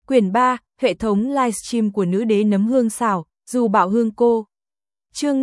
Quyển 3, hệ thống livestream của nữ đế nấm hương xào, dù bảo hương cô. Chương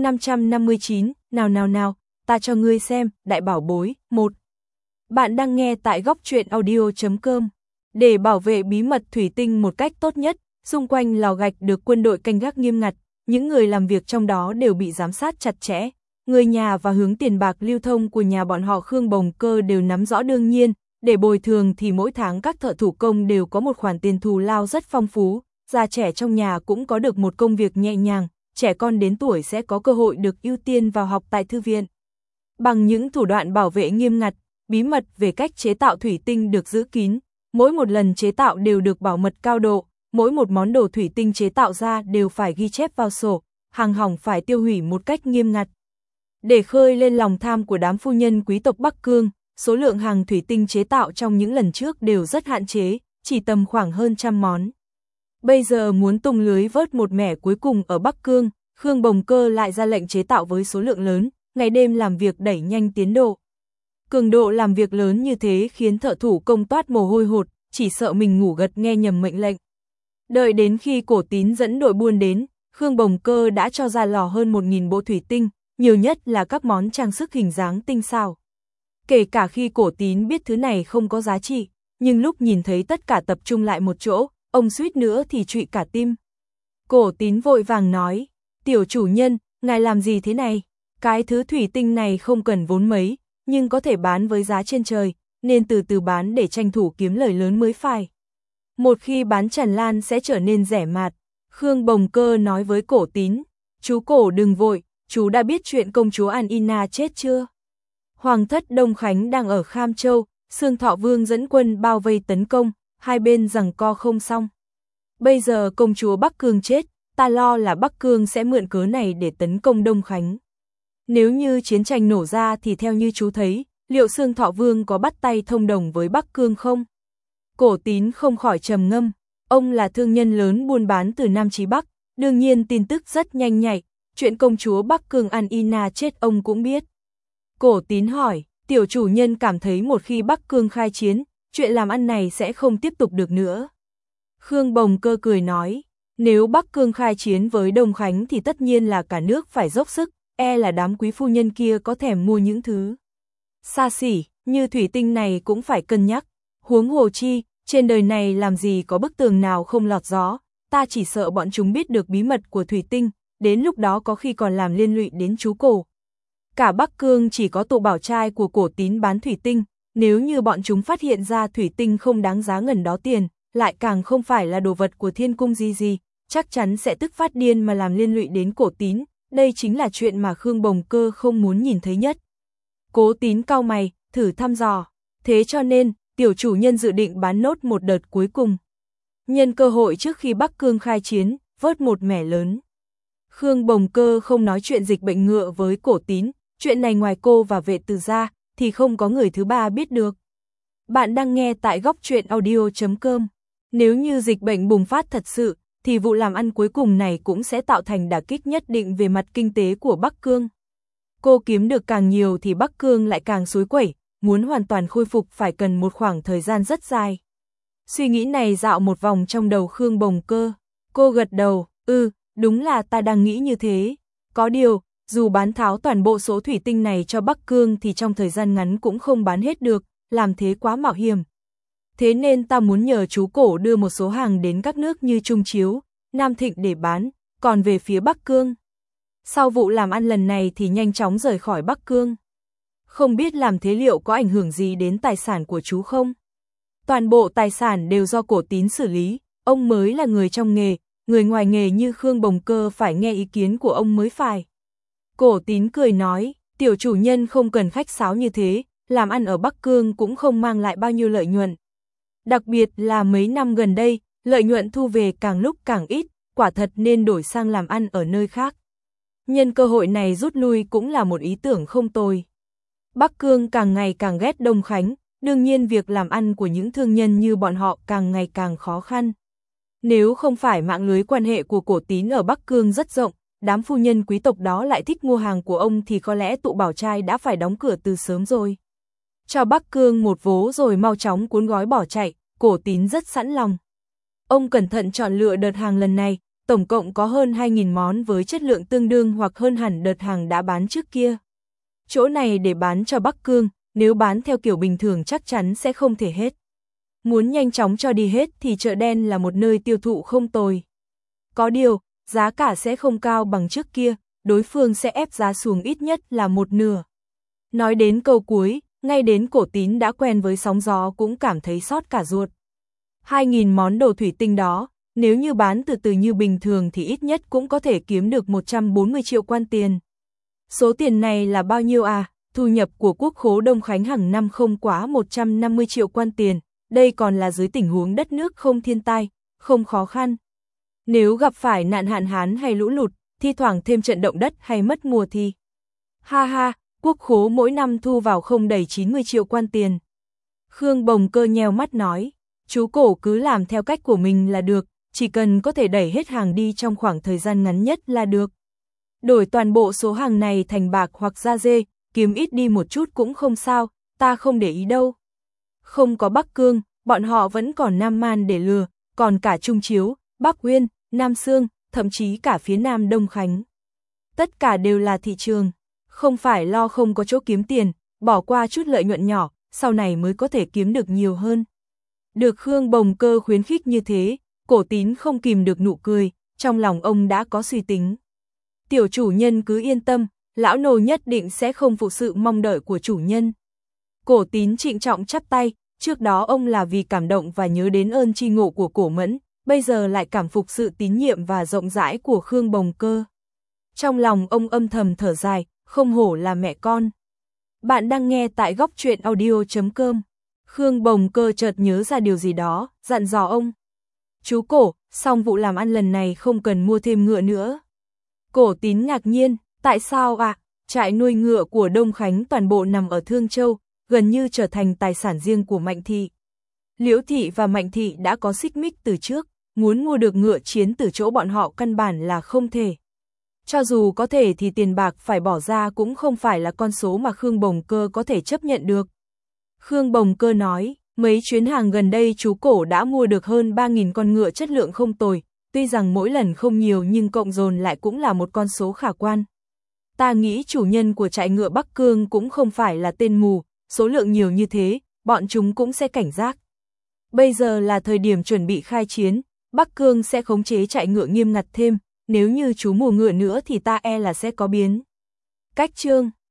559, nào, ta cho ngươi xem, đại bảo bối, 1. Bạn đang nghe tại góc truyện audio.com. Để bảo vệ bí mật thủy tinh một cách tốt nhất, xung quanh lò gạch được quân đội canh gác nghiêm ngặt, những người làm việc trong đó đều bị giám sát chặt chẽ. Người nhà và hướng tiền bạc lưu thông của nhà bọn họ Khương Bồng Cơ đều nắm rõ đương nhiên. Để bồi thường thì mỗi tháng các thợ thủ công đều có một khoản tiền thù lao rất phong phú, già trẻ trong nhà cũng có được một công việc nhẹ nhàng, trẻ con đến tuổi sẽ có cơ hội được ưu tiên vào học tại thư viện. Bằng những thủ đoạn bảo vệ nghiêm ngặt, bí mật về cách chế tạo thủy tinh được giữ kín, mỗi một lần chế tạo đều được bảo mật cao độ, mỗi một món đồ thủy tinh chế tạo ra đều phải ghi chép vào sổ, hàng hỏng phải tiêu hủy một cách nghiêm ngặt. Để khơi lên lòng tham của đám phu nhân quý tộc Bắc Cương, số lượng hàng thủy tinh chế tạo trong những lần trước đều rất hạn chế, chỉ tầm khoảng hơn trăm món. Bây giờ muốn tung lưới vớt một mẻ cuối cùng ở Bắc Cương, Khương Bồng Cơ lại ra lệnh chế tạo với số lượng lớn, ngày đêm làm việc đẩy nhanh tiến độ. Cường độ làm việc lớn như thế khiến thợ thủ công toát mồ hôi hột, chỉ sợ mình ngủ gật nghe nhầm mệnh lệnh. Đợi đến khi Cổ Tín dẫn đội buôn đến, Khương Bồng Cơ đã cho ra lò hơn 1.000 bộ thủy tinh, nhiều nhất là các món trang sức hình dáng tinh xảo. Kể cả khi Cổ Tín biết thứ này không có giá trị, nhưng lúc nhìn thấy tất cả tập trung lại một chỗ, ông suýt nữa thì trụy cả tim. Cổ Tín vội vàng nói, tiểu chủ nhân, ngài làm gì thế này? Cái thứ thủy tinh này không cần vốn mấy, nhưng có thể bán với giá trên trời, nên từ từ bán để tranh thủ kiếm lời lớn mới phải. Một khi bán tràn lan sẽ trở nên rẻ mạt. Khương Bồng Cơ nói với Cổ Tín, chú Cổ đừng vội, chú đã biết chuyện công chúa An Ina chết chưa? Hoàng thất Đông Khánh đang ở Kham Châu, Xương Thọ Vương dẫn quân bao vây tấn công, hai bên giằng co không xong. Bây giờ công chúa Bắc Cương chết, ta lo là Bắc Cương sẽ mượn cớ này để tấn công Đông Khánh. Nếu như chiến tranh nổ ra thì theo như chú thấy, liệu Xương Thọ Vương có bắt tay thông đồng với Bắc Cương không? Cổ Tín không khỏi trầm ngâm, ông là thương nhân lớn buôn bán từ Nam chí Bắc, đương nhiên tin tức rất nhanh nhạy, chuyện công chúa Bắc Cương An Ina chết ông cũng biết. Cổ Tín hỏi, tiểu chủ nhân cảm thấy một khi Bắc Cương khai chiến, chuyện làm ăn này sẽ không tiếp tục được nữa. Khương Bồng Cơ cười nói, nếu Bắc Cương khai chiến với Đông Khánh thì tất nhiên là cả nước phải dốc sức, là đám quý phu nhân kia có thèm mua những thứ xa xỉ, như thủy tinh này cũng phải cân nhắc. Huống hồ chi, trên đời này làm gì có bức tường nào không lọt gió, ta chỉ sợ bọn chúng biết được bí mật của thủy tinh, đến lúc đó có khi còn làm liên lụy đến chú Cổ. Cả Bắc Cương chỉ có tụ bảo trai của Cổ Tín bán thủy tinh, nếu như bọn chúng phát hiện ra thủy tinh không đáng giá ngần đó tiền, lại càng không phải là đồ vật của thiên cung gì, chắc chắn sẽ tức phát điên mà làm liên lụy đến Cổ Tín, đây chính là chuyện mà Khương Bồng Cơ không muốn nhìn thấy nhất. Cố Tín cau mày, thử thăm dò, thế cho nên, tiểu chủ nhân dự định bán nốt một đợt cuối cùng. Nhân cơ hội trước khi Bắc Cương khai chiến, vớt một mẻ lớn. Khương Bồng Cơ không nói chuyện dịch bệnh ngựa với Cổ Tín, chuyện này ngoài cô và vệ từ ra, thì không có người thứ ba biết được. Bạn đang nghe tại góc truyện audio.com. Nếu như dịch bệnh bùng phát thật sự, thì vụ làm ăn cuối cùng này cũng sẽ tạo thành đả kích nhất định về mặt kinh tế của Bắc Cương. Cô kiếm được càng nhiều thì Bắc Cương lại càng xối quẩy, muốn hoàn toàn khôi phục phải cần một khoảng thời gian rất dài. Suy nghĩ này dạo một vòng trong đầu Khương Bồng Cơ. Cô gật đầu, đúng là ta đang nghĩ như thế. Có điều, dù bán tháo toàn bộ số thủy tinh này cho Bắc Cương thì trong thời gian ngắn cũng không bán hết được, làm thế quá mạo hiểm. Thế nên ta muốn nhờ chú Cổ đưa một số hàng đến các nước như Trung Chiếu, Nam Thịnh để bán, còn về phía Bắc Cương. Sau vụ làm ăn lần này thì nhanh chóng rời khỏi Bắc Cương. Không biết làm thế liệu có ảnh hưởng gì đến tài sản của chú không? Toàn bộ tài sản đều do Cổ Tín xử lý, ông mới là người trong nghề, người ngoài nghề như Khương Bồng Cơ phải nghe ý kiến của ông mới phải. Cổ Tín cười nói, tiểu chủ nhân không cần khách sáo như thế, làm ăn ở Bắc Cương cũng không mang lại bao nhiêu lợi nhuận. Đặc biệt là mấy năm gần đây, lợi nhuận thu về càng lúc càng ít, quả thật nên đổi sang làm ăn ở nơi khác. Nhân cơ hội này rút lui cũng là một ý tưởng không tồi. Bắc Cương càng ngày càng ghét Đông Khánh, đương nhiên việc làm ăn của những thương nhân như bọn họ càng ngày càng khó khăn. Nếu không phải mạng lưới quan hệ của Cổ Tín ở Bắc Cương rất rộng, đám phu nhân quý tộc đó lại thích mua hàng của ông thì có lẽ tụ bảo trai đã phải đóng cửa từ sớm rồi. Cho Bắc Cương một vố rồi mau chóng cuốn gói bỏ chạy, Cổ Tín rất sẵn lòng. Ông cẩn thận chọn lựa đợt hàng lần này, tổng cộng có hơn 2.000 món với chất lượng tương đương hoặc hơn hẳn đợt hàng đã bán trước kia. Chỗ này để bán cho Bắc Cương, nếu bán theo kiểu bình thường chắc chắn sẽ không thể hết. Muốn nhanh chóng cho đi hết thì chợ đen là một nơi tiêu thụ không tồi. Có điều, giá cả sẽ không cao bằng trước kia, đối phương sẽ ép giá xuống ít nhất là một nửa. Nói đến câu cuối, ngay đến Cổ Tín đã quen với sóng gió cũng cảm thấy xót cả ruột. 2.000 món đồ thủy tinh đó, nếu như bán từ từ như bình thường thì ít nhất cũng có thể kiếm được 140 triệu quan tiền. Số tiền này là bao nhiêu à? Thu nhập của quốc khố Đông Khánh hàng năm không quá 150 triệu quan tiền, đây còn là dưới tình huống đất nước không thiên tai, không khó khăn. Nếu gặp phải nạn hạn hán hay lũ lụt, thi thoảng thêm trận động đất hay mất mùa thì... Ha ha, quốc khố mỗi năm thu vào không đầy 90 triệu quan tiền. Khương Bồng Cơ nheo mắt nói, chú Cổ cứ làm theo cách của mình là được, chỉ cần có thể đẩy hết hàng đi trong khoảng thời gian ngắn nhất là được. Đổi toàn bộ số hàng này thành bạc hoặc da dê, kiếm ít đi một chút cũng không sao, ta không để ý đâu. Không có Bắc Cương, bọn họ vẫn còn Nam Man để lừa, còn cả Trung Chiếu, Bắc Uyên, Nam Sương, thậm chí cả phía Nam Đông Khánh. Tất cả đều là thị trường, không phải lo không có chỗ kiếm tiền, bỏ qua chút lợi nhuận nhỏ, sau này mới có thể kiếm được nhiều hơn. Được Khương Bồng Cơ khuyến khích như thế, Cổ Tín không kìm được nụ cười, trong lòng ông đã có suy tính. Tiểu chủ nhân cứ yên tâm, lão nô nhất định sẽ không phụ sự mong đợi của chủ nhân. Cổ Tín trịnh trọng chắp tay, trước đó ông là vì cảm động và nhớ đến ơn tri ngộ của Cổ Mẫn, bây giờ lại cảm phục sự tín nhiệm và rộng rãi của Khương Bồng Cơ. Trong lòng ông âm thầm thở dài, không hổ là mẹ con. Bạn đang nghe tại góc truyện audio.com. Khương Bồng Cơ chợt nhớ ra điều gì đó, dặn dò ông. Chú Cổ, xong vụ làm ăn lần này không cần mua thêm ngựa nữa. Cổ Tín ngạc nhiên, tại sao ạ? Trại nuôi ngựa của Đông Khánh toàn bộ nằm ở Thương Châu, gần như trở thành tài sản riêng của Mạnh Thị. Liễu Thị và Mạnh Thị đã có xích mích từ trước, muốn mua được ngựa chiến từ chỗ bọn họ căn bản là không thể. Cho dù có thể thì tiền bạc phải bỏ ra cũng không phải là con số mà Khương Bồng Cơ có thể chấp nhận được. Khương Bồng Cơ nói, mấy chuyến hàng gần đây chú Cổ đã mua được hơn 3.000 con ngựa chất lượng không tồi, tuy rằng mỗi lần không nhiều nhưng cộng dồn lại cũng là một con số khả quan. Ta nghĩ chủ nhân của trại ngựa Bắc Cương cũng không phải là tên mù, số lượng nhiều như thế, bọn chúng cũng sẽ cảnh giác. Bây giờ là thời điểm chuẩn bị khai chiến, Bắc Cương sẽ khống chế trại ngựa nghiêm ngặt thêm, nếu như chú mua ngựa nữa thì ta e là sẽ có biến. Cách chương